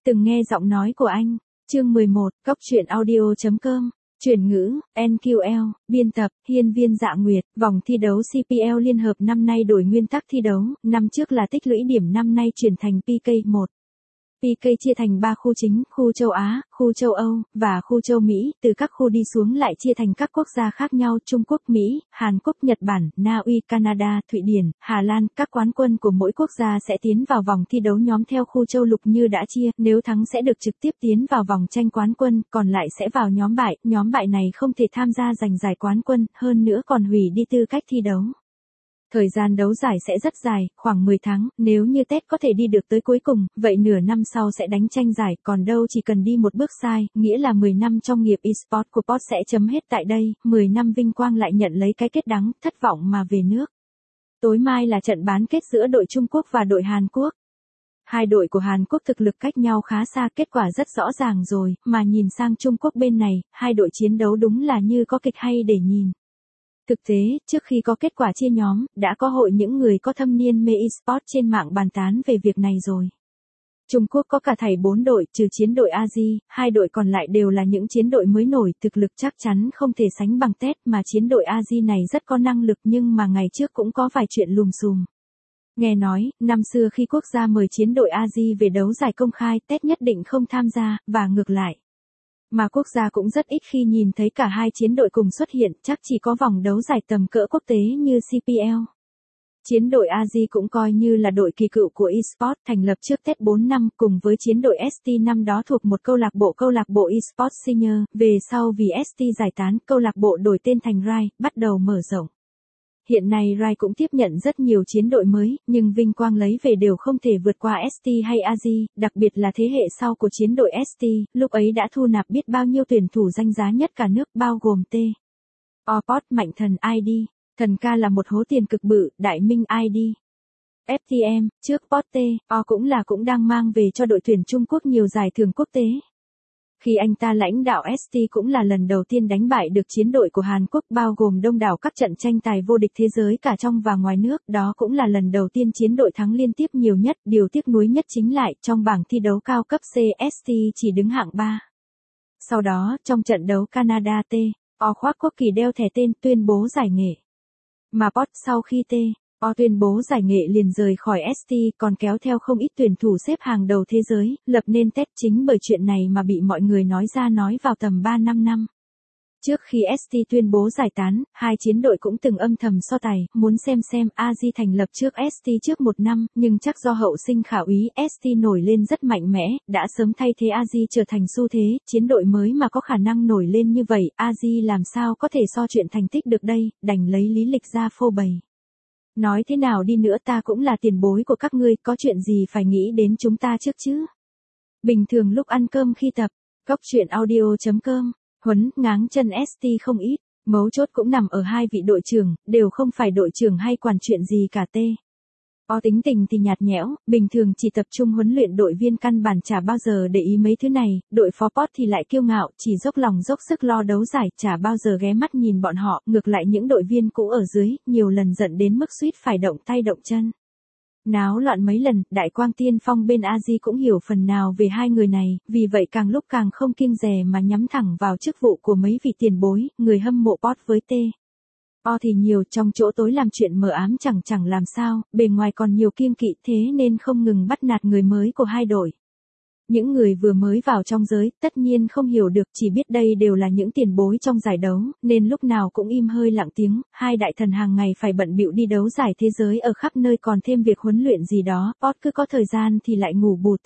từng nghe giọng nói của anh. Chương 11, Góc truyện audio.com. Chuyển ngữ, NQL, biên tập, Hiên Viên Dạ Nguyệt. Vòng thi đấu CPL Liên hợp năm nay đổi nguyên tắc thi đấu, năm trước là tích lũy điểm, năm nay chuyển thành PK1. PK chia thành 3 khu chính, khu châu Á, khu châu Âu, và khu châu Mỹ, từ các khu đi xuống lại chia thành các quốc gia khác nhau: Trung Quốc, Mỹ, Hàn Quốc, Nhật Bản, Na Uy, Canada, Thụy Điển, Hà Lan. Các quán quân của mỗi quốc gia sẽ tiến vào vòng thi đấu nhóm theo khu châu lục như đã chia, nếu thắng sẽ được trực tiếp tiến vào vòng tranh quán quân, còn lại sẽ vào nhóm bại này không thể tham gia giành giải quán quân, hơn nữa còn hủy đi tư cách thi đấu. Thời gian đấu giải sẽ rất dài, khoảng 10 tháng, nếu như Ted có thể đi được tới cuối cùng, vậy nửa năm sau sẽ đánh tranh giải, còn đâu chỉ cần đi một bước sai, nghĩa là 10 năm trong nghiệp eSports của POT sẽ chấm hết tại đây, 10 năm vinh quang lại nhận lấy cái kết đắng, thất vọng mà về nước. Tối mai là trận bán kết giữa đội Trung Quốc và đội Hàn Quốc. Hai đội của Hàn Quốc thực lực cách nhau khá xa, kết quả rất rõ ràng rồi, mà nhìn sang Trung Quốc bên này, hai đội chiến đấu đúng là như có kịch hay để nhìn. Thực tế, trước khi có kết quả chia nhóm, đã có hội những người có thâm niên mê eSports trên mạng bàn tán về việc này rồi. Trung Quốc có cả thảy 4 đội, trừ chiến đội Asia, hai đội còn lại đều là những chiến đội mới nổi, thực lực chắc chắn không thể sánh bằng Ted, mà chiến đội Asia này rất có năng lực, nhưng mà ngày trước cũng có vài chuyện lùm xùm. Nghe nói, năm xưa khi quốc gia mời chiến đội Asia về đấu giải công khai, Ted nhất định không tham gia, và ngược lại. Mà quốc gia cũng rất ít khi nhìn thấy cả hai chiến đội cùng xuất hiện, chắc chỉ có vòng đấu giải tầm cỡ quốc tế như CPL. Chiến đội Asia cũng coi như là đội kỳ cựu của eSports, thành lập trước Tết 4 năm, cùng với chiến đội ST năm đó thuộc một câu lạc bộ eSports Senior, về sau vì ST giải tán, câu lạc bộ đổi tên thành RISE, bắt đầu mở rộng. Hiện nay RISE cũng tiếp nhận rất nhiều chiến đội mới, nhưng vinh quang lấy về đều không thể vượt qua ST hay Asia, đặc biệt là thế hệ sau của chiến đội ST, lúc ấy đã thu nạp biết bao nhiêu tuyển thủ danh giá nhất cả nước, bao gồm T.O.Pot, Mạnh Thần ID, Thần Ca là một hố tiền cực bự, Đại Minh ID. FTM, trước Pot T.O cũng đang mang về cho đội tuyển Trung Quốc nhiều giải thưởng quốc tế. Khi anh ta lãnh đạo ST cũng là lần đầu tiên đánh bại được chiến đội của Hàn Quốc, bao gồm đông đảo các trận tranh tài vô địch thế giới cả trong và ngoài nước, đó cũng là lần đầu tiên chiến đội thắng liên tiếp nhiều nhất, điều tiếc nuối nhất chính lại, trong bảng thi đấu cao cấp CST chỉ đứng hạng 3. Sau đó, trong trận đấu Canada T.O khoác quốc kỳ đeo thẻ tên, tuyên bố giải nghệ. Mà POT sau khi T.O tuyên bố giải nghệ liền rời khỏi ST, còn kéo theo không ít tuyển thủ xếp hàng đầu thế giới, lập nên Ted. Chính bởi chuyện này mà bị mọi người nói vào tầm 3-5 năm. Trước khi ST tuyên bố giải tán, hai chiến đội cũng từng âm thầm so tài, muốn xem Asia thành lập trước ST trước 1 năm, nhưng chắc do hậu sinh khả úy, ST nổi lên rất mạnh mẽ, đã sớm thay thế Asia trở thành xu thế, chiến đội mới mà có khả năng nổi lên như vậy, Asia làm sao có thể so chuyện thành tích được đây, đành lấy lý lịch ra phô bày. Nói thế nào đi nữa ta cũng là tiền bối của các ngươi, có chuyện gì phải nghĩ đến chúng ta trước chứ. Bình thường lúc ăn cơm khi tập, Góc truyện audio.com, Huấn ngáng chân ST không ít, mấu chốt cũng nằm ở hai vị đội trưởng, đều không phải đội trưởng hay quản chuyện gì cả. T.O tính tình thì nhạt nhẽo, bình thường chỉ tập trung huấn luyện đội viên, căn bản chả bao giờ để ý mấy thứ này, đội phó POT thì lại kiêu ngạo, chỉ dốc lòng dốc sức lo đấu giải, chả bao giờ ghé mắt nhìn bọn họ, ngược lại những đội viên cũ ở dưới, nhiều lần giận đến mức suýt phải động tay động chân. Náo loạn mấy lần, Đại Quang Tiên Phong bên Asia cũng hiểu phần nào về hai người này, vì vậy càng lúc càng không kiêng dè mà nhắm thẳng vào chức vụ của mấy vị tiền bối, người hâm mộ POT với T.O thì nhiều, trong chỗ tối làm chuyện mờ ám chẳng làm sao, bề ngoài còn nhiều kiêng kỵ, thế nên không ngừng bắt nạt người mới của hai đội. Những người vừa mới vào trong giới, tất nhiên không hiểu được, chỉ biết đây đều là những tiền bối trong giải đấu, nên lúc nào cũng im hơi lặng tiếng, hai đại thần hàng ngày phải bận bịu đi đấu giải thế giới ở khắp nơi, còn thêm việc huấn luyện gì đó, POT cứ có thời gian thì lại ngủ bù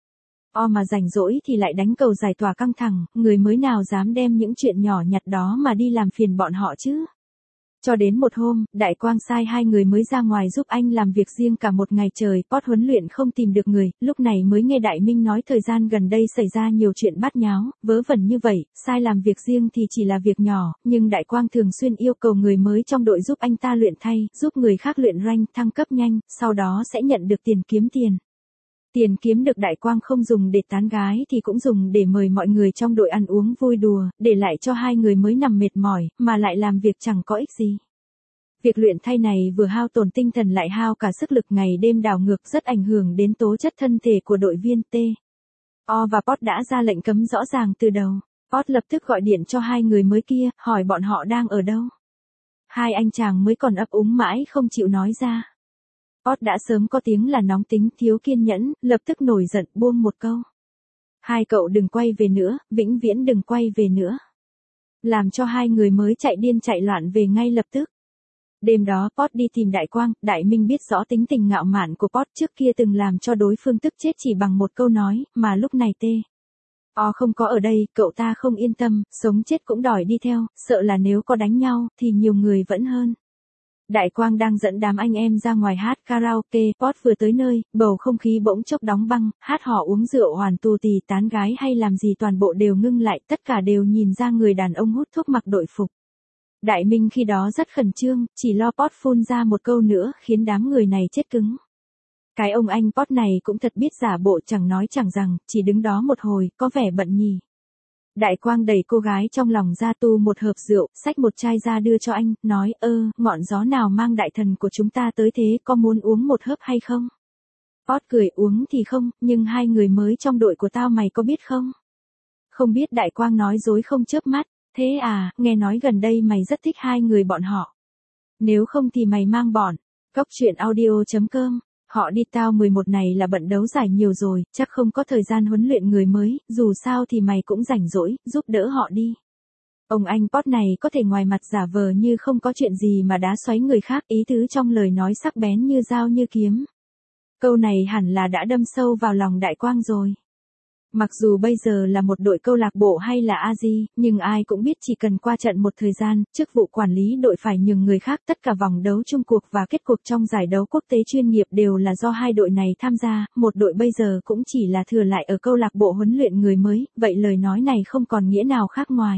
T.O mà rảnh rỗi thì lại đánh cầu giải tỏa căng thẳng, người mới nào dám đem những chuyện nhỏ nhặt đó mà đi làm phiền bọn họ chứ. Cho đến một hôm, Đại Quang sai hai người mới ra ngoài giúp anh làm việc riêng cả một ngày trời, POT huấn luyện không tìm được người, lúc này mới nghe Đại Minh nói thời gian gần đây xảy ra nhiều chuyện bát nháo, vớ vẩn như vậy, sai làm việc riêng thì chỉ là việc nhỏ, nhưng Đại Quang thường xuyên yêu cầu người mới trong đội giúp anh ta luyện thay, giúp người khác luyện rank thăng cấp nhanh, sau đó sẽ nhận được tiền kiếm tiền. Tiền kiếm được Đại Quang không dùng để tán gái thì cũng dùng để mời mọi người trong đội ăn uống vui đùa, để lại cho hai người mới nằm mệt mỏi, mà lại làm việc chẳng có ích gì. Việc luyện thay này vừa hao tổn tinh thần lại hao cả sức lực, ngày đêm đảo ngược, rất ảnh hưởng đến tố chất thân thể của đội viên. O và Pot đã ra lệnh cấm rõ ràng từ đầu. Pot lập tức gọi điện cho hai người mới kia, hỏi bọn họ đang ở đâu. Hai anh chàng mới còn ấp úng mãi không chịu nói ra. Pot đã sớm có tiếng là nóng tính, thiếu kiên nhẫn, lập tức nổi giận buông một câu. Hai cậu đừng quay về nữa, vĩnh viễn đừng quay về nữa. Làm cho hai người mới chạy điên chạy loạn về ngay lập tức. Đêm đó Pot đi tìm Đại Quang, Đại Minh biết rõ tính tình ngạo mạn của Pot trước kia từng làm cho đối phương tức chết chỉ bằng một câu nói, mà lúc này O không có ở đây, cậu ta không yên tâm, sống chết cũng đòi đi theo, sợ là nếu có đánh nhau, thì nhiều người vẫn hơn. Đại Quang đang dẫn đám anh em ra ngoài hát karaoke, Pot vừa tới nơi, bầu không khí bỗng chốc đóng băng, hát hò uống rượu hoàn tù tì tán gái hay làm gì toàn bộ đều ngưng lại, tất cả đều nhìn ra người đàn ông hút thuốc mặc đội phục. Đại Minh khi đó rất khẩn trương, chỉ lo Pot phun ra một câu nữa khiến đám người này chết cứng. Cái ông anh Pot này cũng thật biết giả bộ chẳng nói chẳng rằng, chỉ đứng đó một hồi, có vẻ bận nhì. Đại Quang đẩy cô gái trong lòng ra tu một hộp rượu, xách một chai ra đưa cho anh, nói ngọn gió nào mang đại thần của chúng ta tới thế, có muốn uống một hớp hay không? Pot cười uống thì không, nhưng hai người mới trong đội của tao mày có biết không? Không biết. Đại Quang nói dối không chớp mắt, thế à, nghe nói gần đây mày rất thích hai người bọn họ. Nếu không thì mày mang bọn. Cóc truyện audio.com. Họ đi tao 11 này là bận đấu giải nhiều rồi, chắc không có thời gian huấn luyện người mới, dù sao thì mày cũng rảnh rỗi, giúp đỡ họ đi. Ông anh Pot này có thể ngoài mặt giả vờ như không có chuyện gì mà đá xoáy người khác, ý tứ trong lời nói sắc bén như dao như kiếm. Câu này hẳn là đã đâm sâu vào lòng Đại Quang rồi. Mặc dù bây giờ là một đội câu lạc bộ hay là AZ, nhưng ai cũng biết chỉ cần qua trận một thời gian, chức vụ quản lý đội phải nhường người khác, tất cả vòng đấu chung cuộc và kết cuộc trong giải đấu quốc tế chuyên nghiệp đều là do hai đội này tham gia, một đội bây giờ cũng chỉ là thừa lại ở câu lạc bộ huấn luyện người mới, vậy lời nói này không còn nghĩa nào khác ngoài.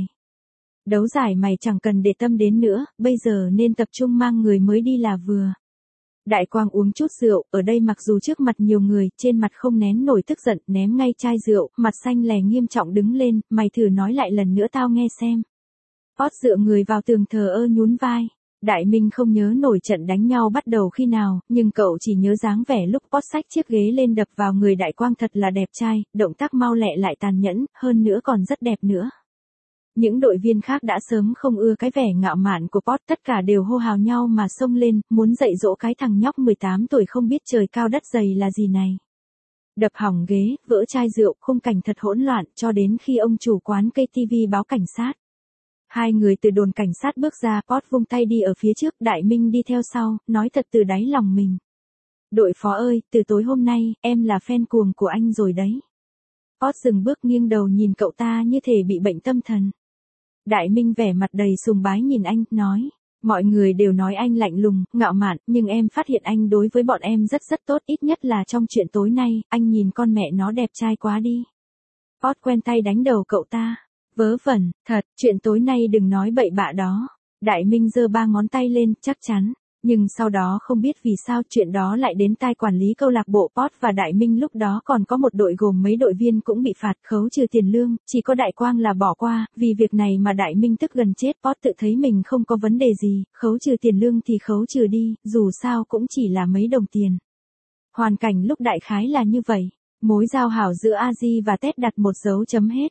Đấu giải mày chẳng cần để tâm đến nữa, bây giờ nên tập trung mang người mới đi là vừa. Đại Quang uống chút rượu, ở đây mặc dù trước mặt nhiều người, trên mặt không nén nổi tức giận, ném ngay chai rượu, mặt xanh lè nghiêm trọng đứng lên, mày thử nói lại lần nữa tao nghe xem. Pot dựa người vào tường thờ ơ nhún vai. Đại Minh không nhớ nổi trận đánh nhau bắt đầu khi nào, nhưng cậu chỉ nhớ dáng vẻ lúc Pot xách chiếc ghế lên đập vào người Đại Quang thật là đẹp trai, động tác mau lẹ lại tàn nhẫn, hơn nữa còn rất đẹp nữa. Những đội viên khác đã sớm không ưa cái vẻ ngạo mạn của Pot, tất cả đều hô hào nhau mà xông lên, muốn dạy dỗ cái thằng nhóc 18 tuổi không biết trời cao đất dày là gì này. Đập hỏng ghế, vỡ chai rượu, khung cảnh thật hỗn loạn, cho đến khi ông chủ quán KTV báo cảnh sát. Hai người từ đồn cảnh sát bước ra, Pot vung tay đi ở phía trước, Đại Minh đi theo sau, nói thật từ đáy lòng mình. Đội phó ơi, từ tối hôm nay, em là fan cuồng của anh rồi đấy. Pot dừng bước nghiêng đầu nhìn cậu ta như thể bị bệnh tâm thần. Đại Minh vẻ mặt đầy sùng bái nhìn anh, nói, mọi người đều nói anh lạnh lùng, ngạo mạn, nhưng em phát hiện anh đối với bọn em rất tốt, ít nhất là trong chuyện tối nay, anh nhìn con mẹ nó đẹp trai quá đi. Pot quen tay đánh đầu cậu ta, vớ vẩn, thật, chuyện tối nay đừng nói bậy bạ đó. Đại Minh giơ ba ngón tay lên, chắc chắn. Nhưng sau đó không biết vì sao chuyện đó lại đến tai quản lý câu lạc bộ Pot và Đại Minh lúc đó còn có một đội gồm mấy đội viên cũng bị phạt khấu trừ tiền lương, chỉ có Đại Quang là bỏ qua, vì việc này mà Đại Minh tức gần chết. Pot tự thấy mình không có vấn đề gì, khấu trừ tiền lương thì khấu trừ đi, dù sao cũng chỉ là mấy đồng tiền. Hoàn cảnh lúc đại khái là như vậy, mối giao hảo giữa AZ và Ted đặt một dấu chấm hết.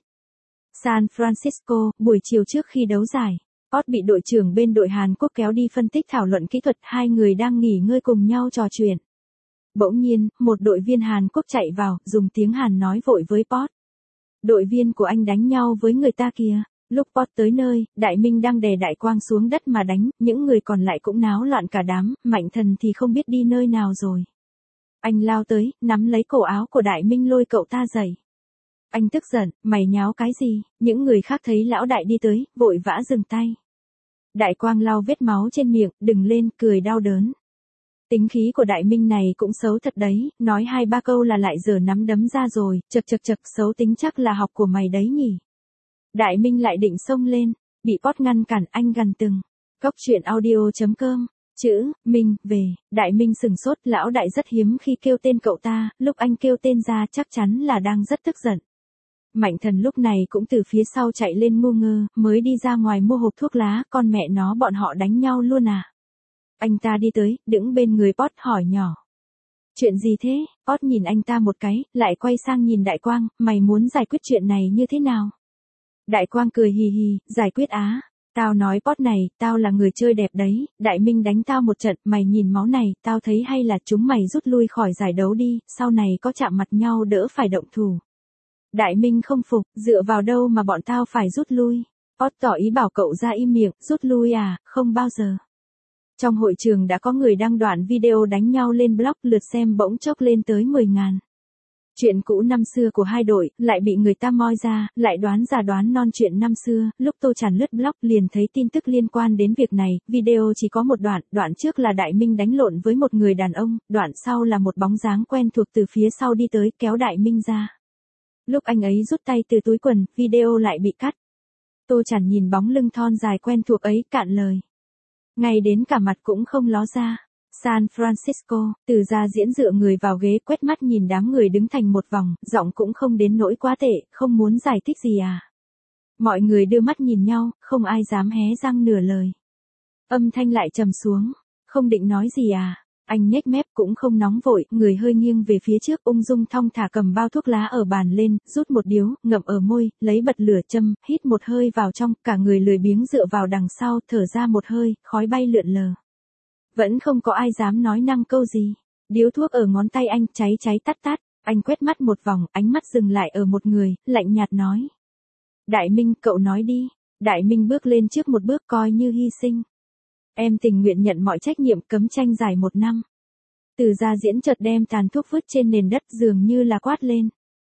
San Francisco, buổi chiều trước khi đấu giải. Pot bị đội trưởng bên đội Hàn Quốc kéo đi phân tích thảo luận kỹ thuật, hai người đang nghỉ ngơi cùng nhau trò chuyện. Bỗng nhiên, một đội viên Hàn Quốc chạy vào, dùng tiếng Hàn nói vội với Pot. Đội viên của anh đánh nhau với người ta kìa. Lúc Pot tới nơi, Đại Minh đang đè Đại Quang xuống đất mà đánh, những người còn lại cũng náo loạn cả đám, Mạnh Thần thì không biết đi nơi nào rồi. Anh lao tới, nắm lấy cổ áo của Đại Minh lôi cậu ta dậy. Anh tức giận, mày nháo cái gì? Những người khác thấy lão đại đi tới, vội vã dừng tay. Đại Quang lau vết máu trên miệng, đừng lên, cười đau đớn. Tính khí của Đại Minh này cũng xấu thật đấy, nói 2-3 câu là lại giở nắm đấm ra rồi, chật, xấu tính chắc là học của mày đấy nhỉ. Đại Minh lại định xông lên, bị Pot ngăn cản, anh gằn từng. Cóc truyện audio.com. Chữ, Minh, về, Đại Minh sừng sốt, lão đại rất hiếm khi kêu tên cậu ta, lúc anh kêu tên ra chắc chắn là đang rất tức giận. Mạnh Thần lúc này cũng từ phía sau chạy lên ngu ngơ, mới đi ra ngoài mua hộp thuốc lá, con mẹ nó bọn họ đánh nhau luôn à. Anh ta đi tới, đứng bên người Pot hỏi nhỏ. Chuyện gì thế? Pot nhìn anh ta một cái, lại quay sang nhìn Đại Quang, mày muốn giải quyết chuyện này như thế nào? Đại Quang cười hì hì, giải quyết á. Tao nói Pot này, tao là người chơi đẹp đấy, Đại Minh đánh tao một trận, mày nhìn máu này, tao thấy hay là chúng mày rút lui khỏi giải đấu đi, sau này có chạm mặt nhau đỡ phải động thủ. Đại Minh không phục, dựa vào đâu mà bọn tao phải rút lui. Pot tỏ ý bảo cậu ra im miệng, rút lui à, không bao giờ. Trong hội trường đã có người đăng đoạn video đánh nhau lên blog, lượt xem bỗng chốc lên tới 10.000. Chuyện cũ năm xưa của hai đội, lại bị người ta moi ra, lại đoán già đoán non chuyện năm xưa, lúc Tô Tràn lướt blog liền thấy tin tức liên quan đến việc này, video chỉ có một đoạn trước là Đại Minh đánh lộn với một người đàn ông, đoạn sau là một bóng dáng quen thuộc từ phía sau đi tới, kéo Đại Minh ra. Lúc anh ấy rút tay từ túi quần, video lại bị cắt. Tô Tràn nhìn bóng lưng thon dài quen thuộc ấy, cạn lời. Ngay đến cả mặt cũng không ló ra. San Francisco, Từ Gia Diễn dựa người vào ghế quét mắt nhìn đám người đứng thành một vòng, giọng cũng không đến nỗi quá tệ, không muốn giải thích gì à. Mọi người đưa mắt nhìn nhau, không ai dám hé răng nửa lời. Âm thanh lại trầm xuống, không định nói gì à. Anh nhếch mép cũng không nóng vội, người hơi nghiêng về phía trước, ung dung thong thả cầm bao thuốc lá ở bàn lên, rút một điếu, ngậm ở môi, lấy bật lửa châm, hít một hơi vào trong, cả người lười biếng dựa vào đằng sau, thở ra một hơi, khói bay lượn lờ. Vẫn không có ai dám nói năng câu gì. Điếu thuốc ở ngón tay anh cháy cháy tắt tắt, anh quét mắt một vòng, ánh mắt dừng lại ở một người, lạnh nhạt nói. Đại Minh, cậu nói đi. Đại Minh bước lên trước một bước coi như hy sinh. Em tình nguyện nhận mọi trách nhiệm, cấm tranh giải 1 năm. Từ Gia Diễn chợt đem tàn thuốc vứt trên nền đất, dường như là quát lên.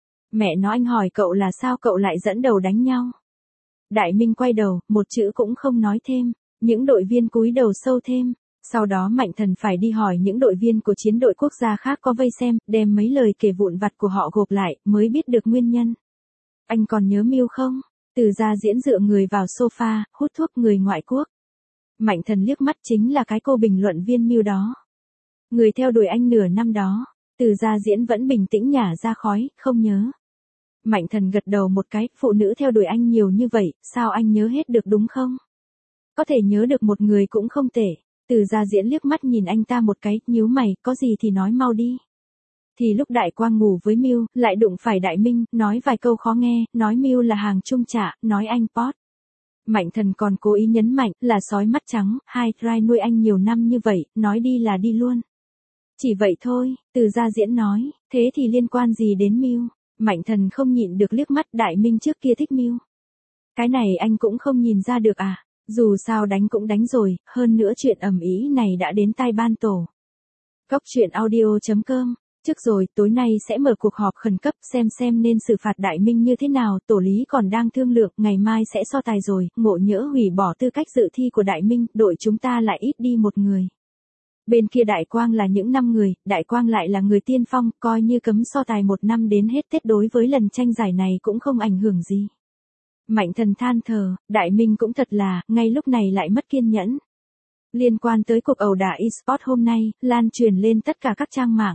Mẹ nó, anh hỏi cậu là sao cậu lại dẫn đầu đánh nhau. Đại Minh quay đầu, một chữ cũng không nói thêm. Những đội viên cúi đầu sâu thêm. Sau đó Mạnh Thần phải đi hỏi những đội viên của chiến đội quốc gia khác có vây xem, đem mấy lời kể vụn vặt của họ gộp lại, mới biết được nguyên nhân. Anh còn nhớ Miu không? Từ Gia Diễn dựa người vào sofa, hút thuốc, người ngoại quốc. Mạnh Thần liếc mắt, chính là cái cô bình luận viên Miu đó. Người theo đuổi anh nửa năm đó. Từ Gia Diễn vẫn bình tĩnh nhả ra khói, không nhớ. Mạnh Thần gật đầu một cái, phụ nữ theo đuổi anh nhiều như vậy, sao anh nhớ hết được đúng không? Có thể nhớ được một người cũng không tệ. Từ Gia Diễn liếc mắt nhìn anh ta một cái, nhíu mày, có gì thì nói mau đi. Thì lúc Đại Quang ngủ với Miu, lại đụng phải Đại Minh, nói vài câu khó nghe, nói Miu là hàng trung trả, nói anh Pot. Mạnh Thần còn cố ý nhấn mạnh, là sói mắt trắng, hai trai nuôi anh nhiều năm như vậy, nói đi là đi luôn. Chỉ vậy thôi, Từ Gia Diễn nói, thế thì liên quan gì đến Miu? Mạnh Thần không nhịn được liếc mắt, Đại Minh trước kia thích Miu. Cái này anh cũng không nhìn ra được à? Dù sao đánh cũng đánh rồi, hơn nữa chuyện ầm ĩ này đã đến tai ban tổ. Góc truyện audio.com. Trước rồi, tối nay sẽ mở cuộc họp khẩn cấp xem nên xử phạt Đại Minh như thế nào, tổ lý còn đang thương lượng, ngày mai sẽ so tài rồi, ngộ nhỡ hủy bỏ tư cách dự thi của Đại Minh, đội chúng ta lại ít đi một người. Bên kia Đại Quang là những 5 người, Đại Quang lại là người tiên phong, coi như cấm so tài 1 năm đến hết Tết đối với lần tranh giải này cũng không ảnh hưởng gì. Mạnh Thần than thở, Đại Minh cũng thật là, ngay lúc này lại mất kiên nhẫn. Liên quan tới cuộc ẩu đả eSports hôm nay, lan truyền lên tất cả các trang mạng.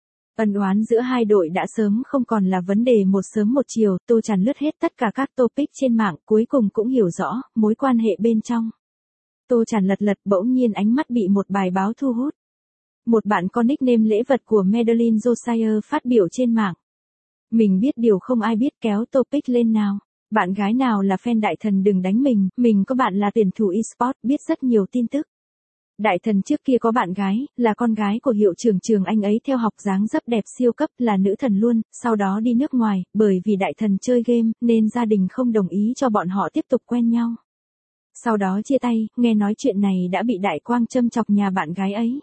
Ân oán giữa hai đội đã sớm không còn là vấn đề một sớm một chiều, Tô Tràn lướt hết tất cả các topic trên mạng, cuối cùng cũng hiểu rõ, mối quan hệ bên trong. Tô Tràn lật bỗng nhiên ánh mắt bị một bài báo thu hút. Một bạn có nickname lễ vật của Madeline Josiah phát biểu trên mạng. Mình biết điều không ai biết, kéo topic lên nào. Bạn gái nào là fan Đại Thần đừng đánh mình có bạn là tuyển thủ eSports, biết rất nhiều tin tức. Đại Thần trước kia có bạn gái, là con gái của hiệu trưởng trường anh ấy theo học dáng dấp đẹp siêu cấp, là nữ thần luôn, sau đó đi nước ngoài, bởi vì Đại Thần chơi game, nên gia đình không đồng ý cho bọn họ tiếp tục quen nhau. Sau đó chia tay, nghe nói chuyện này đã bị Đại Quang châm chọc nhà bạn gái ấy.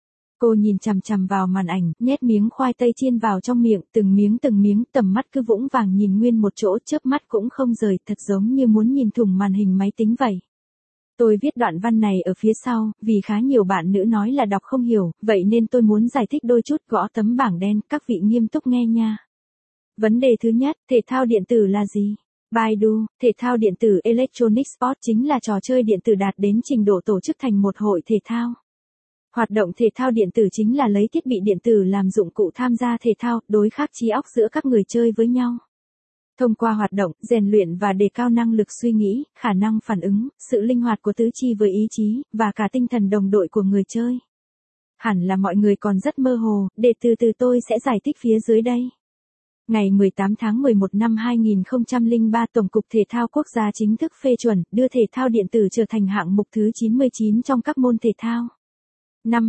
Cô nhìn chằm chằm vào màn ảnh, nhét miếng khoai tây chiên vào trong miệng, từng miếng, tầm mắt cứ vũng vàng nhìn nguyên một chỗ, chớp mắt cũng không rời, thật giống như muốn nhìn thủng màn hình máy tính vậy. Tôi viết đoạn văn này ở phía sau, vì khá nhiều bạn nữ nói là đọc không hiểu, vậy nên tôi muốn giải thích đôi chút, gõ tấm bảng đen, các vị nghiêm túc nghe nha. Vấn đề thứ nhất, thể thao điện tử là gì? Baidu, thể thao điện tử Electronic Sport chính là trò chơi điện tử đạt đến trình độ tổ chức thành một hội thể thao. Hoạt động thể thao điện tử chính là lấy thiết bị điện tử làm dụng cụ tham gia thể thao, đối khắc trí óc giữa các người chơi với nhau. Thông qua hoạt động, rèn luyện và đề cao năng lực suy nghĩ, khả năng phản ứng, sự linh hoạt của tứ chi với ý chí, và cả tinh thần đồng đội của người chơi. Hẳn là mọi người còn rất mơ hồ, để từ từ tôi sẽ giải thích phía dưới đây. Ngày 18 tháng 11 năm 2003 Tổng cục Thể thao Quốc gia chính thức phê chuẩn, đưa thể thao điện tử trở thành hạng mục thứ 99 trong các môn thể thao. Năm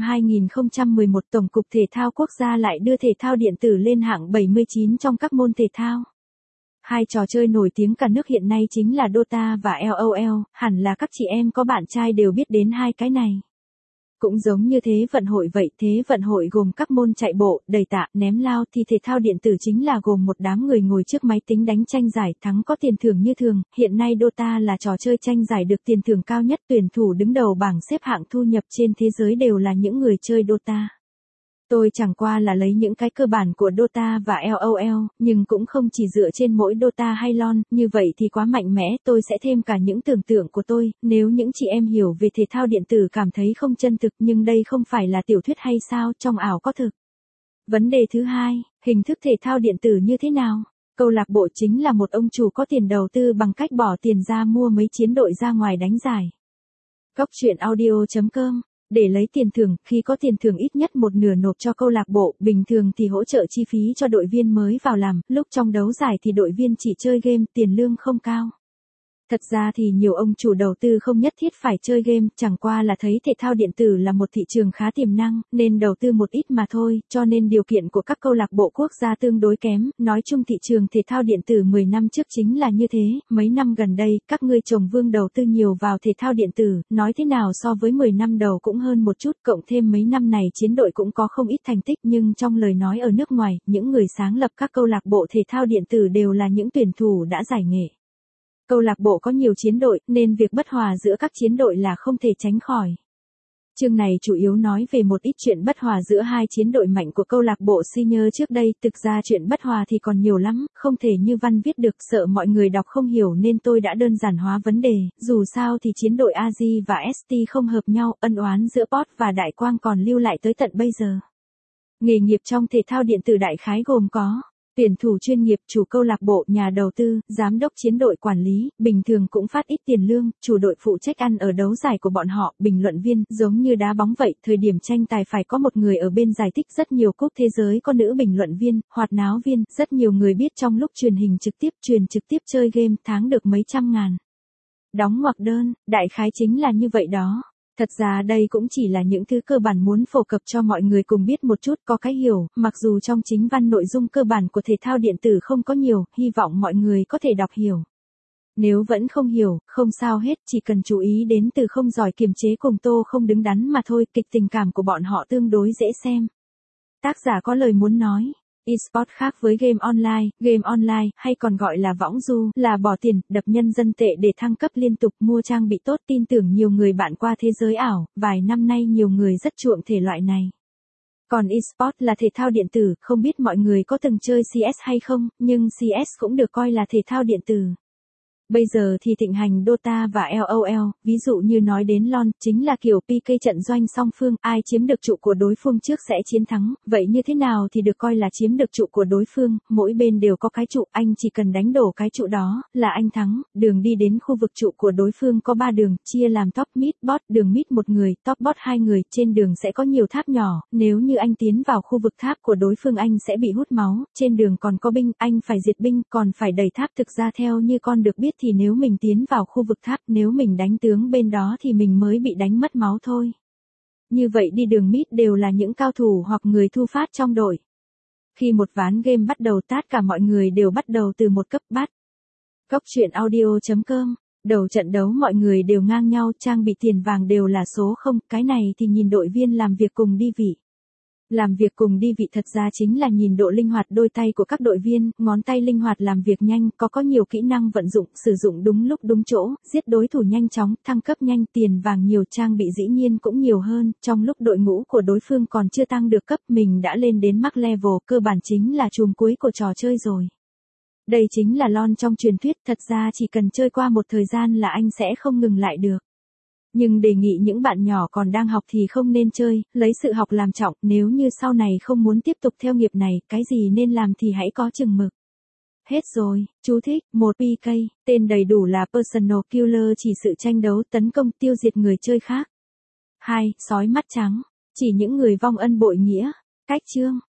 2011 Tổng cục Thể thao Quốc gia lại đưa thể thao điện tử lên hạng 79 trong các môn thể thao. Hai trò chơi nổi tiếng cả nước hiện nay chính là Dota và LOL, hẳn là các chị em có bạn trai đều biết đến hai cái này. Cũng giống như Thế vận hội vậy, Thế vận hội gồm các môn chạy bộ, đẩy tạ, ném lao thì thể thao điện tử chính là gồm một đám người ngồi trước máy tính đánh tranh giải, thắng có tiền thưởng như thường. Hiện nay Dota là trò chơi tranh giải được tiền thưởng cao nhất, tuyển thủ đứng đầu bảng xếp hạng thu nhập trên thế giới đều là những người chơi Dota. Tôi chẳng qua là lấy những cái cơ bản của Dota và LOL, nhưng cũng không chỉ dựa trên mỗi Dota hay LoL, như vậy thì quá mạnh mẽ, tôi sẽ thêm cả những tưởng tượng của tôi, nếu những chị em hiểu về thể thao điện tử cảm thấy không chân thực, nhưng đây không phải là tiểu thuyết hay sao, trong ảo có thực. Vấn đề thứ hai, hình thức thể thao điện tử như thế nào? Câu lạc bộ chính là một ông chủ có tiền đầu tư bằng cách bỏ tiền ra mua mấy chiến đội ra ngoài đánh giải. Góc truyện audio.com. Để lấy tiền thưởng, khi có tiền thưởng ít nhất một nửa nộp cho câu lạc bộ, bình thường thì hỗ trợ chi phí cho đội viên mới vào làm, lúc trong đấu giải thì đội viên chỉ chơi game, tiền lương không cao. Thật ra thì nhiều ông chủ đầu tư không nhất thiết phải chơi game, chẳng qua là thấy thể thao điện tử là một thị trường khá tiềm năng, nên đầu tư một ít mà thôi, cho nên điều kiện của các câu lạc bộ quốc gia tương đối kém, nói chung thị trường thể thao điện tử 10 năm trước chính là như thế, mấy năm gần đây, các ngươi chồng Vương đầu tư nhiều vào thể thao điện tử, nói thế nào so với 10 năm đầu cũng hơn một chút, cộng thêm mấy năm này chiến đội cũng có không ít thành tích, nhưng trong lời nói ở nước ngoài, những người sáng lập các câu lạc bộ thể thao điện tử đều là những tuyển thủ đã giải nghệ. Câu lạc bộ có nhiều chiến đội, nên việc bất hòa giữa các chiến đội là không thể tránh khỏi. Chương này chủ yếu nói về một ít chuyện bất hòa giữa hai chiến đội mạnh của câu lạc bộ Senior trước đây, thực ra chuyện bất hòa thì còn nhiều lắm, không thể như văn viết được, sợ mọi người đọc không hiểu nên tôi đã đơn giản hóa vấn đề, dù sao thì chiến đội AZ và ST không hợp nhau, ân oán giữa Pot và Đại Quang còn lưu lại tới tận bây giờ. Nghề nghiệp trong thể thao điện tử đại khái gồm có tuyển thủ chuyên nghiệp, chủ câu lạc bộ, nhà đầu tư, giám đốc chiến đội, quản lý, bình thường cũng phát ít tiền lương, chủ đội phụ trách ăn ở đấu giải của bọn họ, bình luận viên, giống như đá bóng vậy, thời điểm tranh tài phải có một người ở bên giải thích, rất nhiều cúp thế giới có nữ bình luận viên, hoạt náo viên, rất nhiều người biết trong lúc truyền hình truyền trực tiếp chơi game, tháng được mấy trăm ngàn. Đóng ngoặc đơn, đại khái chính là như vậy đó. Thật ra đây cũng chỉ là những thứ cơ bản muốn phổ cập cho mọi người cùng biết một chút, có cái hiểu, mặc dù trong chính văn nội dung cơ bản của thể thao điện tử không có nhiều, hy vọng mọi người có thể đọc hiểu. Nếu vẫn không hiểu, không sao hết, chỉ cần chú ý đến từ không giỏi kiềm chế cùng tô không đứng đắn mà thôi, kịch tình cảm của bọn họ tương đối dễ xem. Tác giả có lời muốn nói. eSport khác với game online, hay còn gọi là võng du, là bỏ tiền, đập nhân dân tệ để thăng cấp liên tục, mua trang bị tốt, tin tưởng nhiều người bạn qua thế giới ảo, vài năm nay nhiều người rất chuộng thể loại này. Còn eSport là thể thao điện tử, không biết mọi người có từng chơi CS hay không, nhưng CS cũng được coi là thể thao điện tử. Bây giờ thì thịnh hành Dota và LOL, ví dụ như nói đến LoL, chính là kiểu PK trận doanh song phương, ai chiếm được trụ của đối phương trước sẽ chiến thắng, vậy như thế nào thì được coi là chiếm được trụ của đối phương, mỗi bên đều có cái trụ, anh chỉ cần đánh đổ cái trụ đó, là anh thắng, đường đi đến khu vực trụ của đối phương có 3 đường, chia làm top mid bot, đường mid một người, top bot 2 người, trên đường sẽ có nhiều tháp nhỏ, nếu như anh tiến vào khu vực tháp của đối phương anh sẽ bị hút máu, trên đường còn có binh, anh phải diệt binh, còn phải đẩy tháp, thực ra theo như con được biết thì nếu mình tiến vào khu vực tháp, nếu mình đánh tướng bên đó thì mình mới bị đánh mất máu thôi. Như vậy đi đường mid đều là những cao thủ hoặc người thu phát trong đội. Khi một ván game bắt đầu tất cả mọi người đều bắt đầu từ một cấp bát. Góc truyện audio.com. Đầu trận đấu mọi người đều ngang nhau, trang bị tiền vàng đều là số 0, cái này thì nhìn đội viên làm việc cùng đi vị. Làm việc cùng đi vị thật ra chính là nhìn độ linh hoạt đôi tay của các đội viên, ngón tay linh hoạt làm việc nhanh, có nhiều kỹ năng vận dụng, sử dụng đúng lúc đúng chỗ, giết đối thủ nhanh chóng, thăng cấp nhanh, tiền vàng nhiều, trang bị dĩ nhiên cũng nhiều hơn, trong lúc đội ngũ của đối phương còn chưa tăng được cấp, mình đã lên đến max level, cơ bản chính là chùm cuối của trò chơi rồi. Đây chính là LoL trong truyền thuyết, thật ra chỉ cần chơi qua một thời gian là anh sẽ không ngừng lại được. Nhưng đề nghị những bạn nhỏ còn đang học thì không nên chơi, lấy sự học làm trọng, nếu như sau này không muốn tiếp tục theo nghiệp này, cái gì nên làm thì hãy có chừng mực. Hết rồi, chú thích, 1 PK, tên đầy đủ là Personal Killer, chỉ sự tranh đấu, tấn công, tiêu diệt người chơi khác. 2. Sói mắt trắng. Chỉ những người vong ân bội nghĩa. Cách chương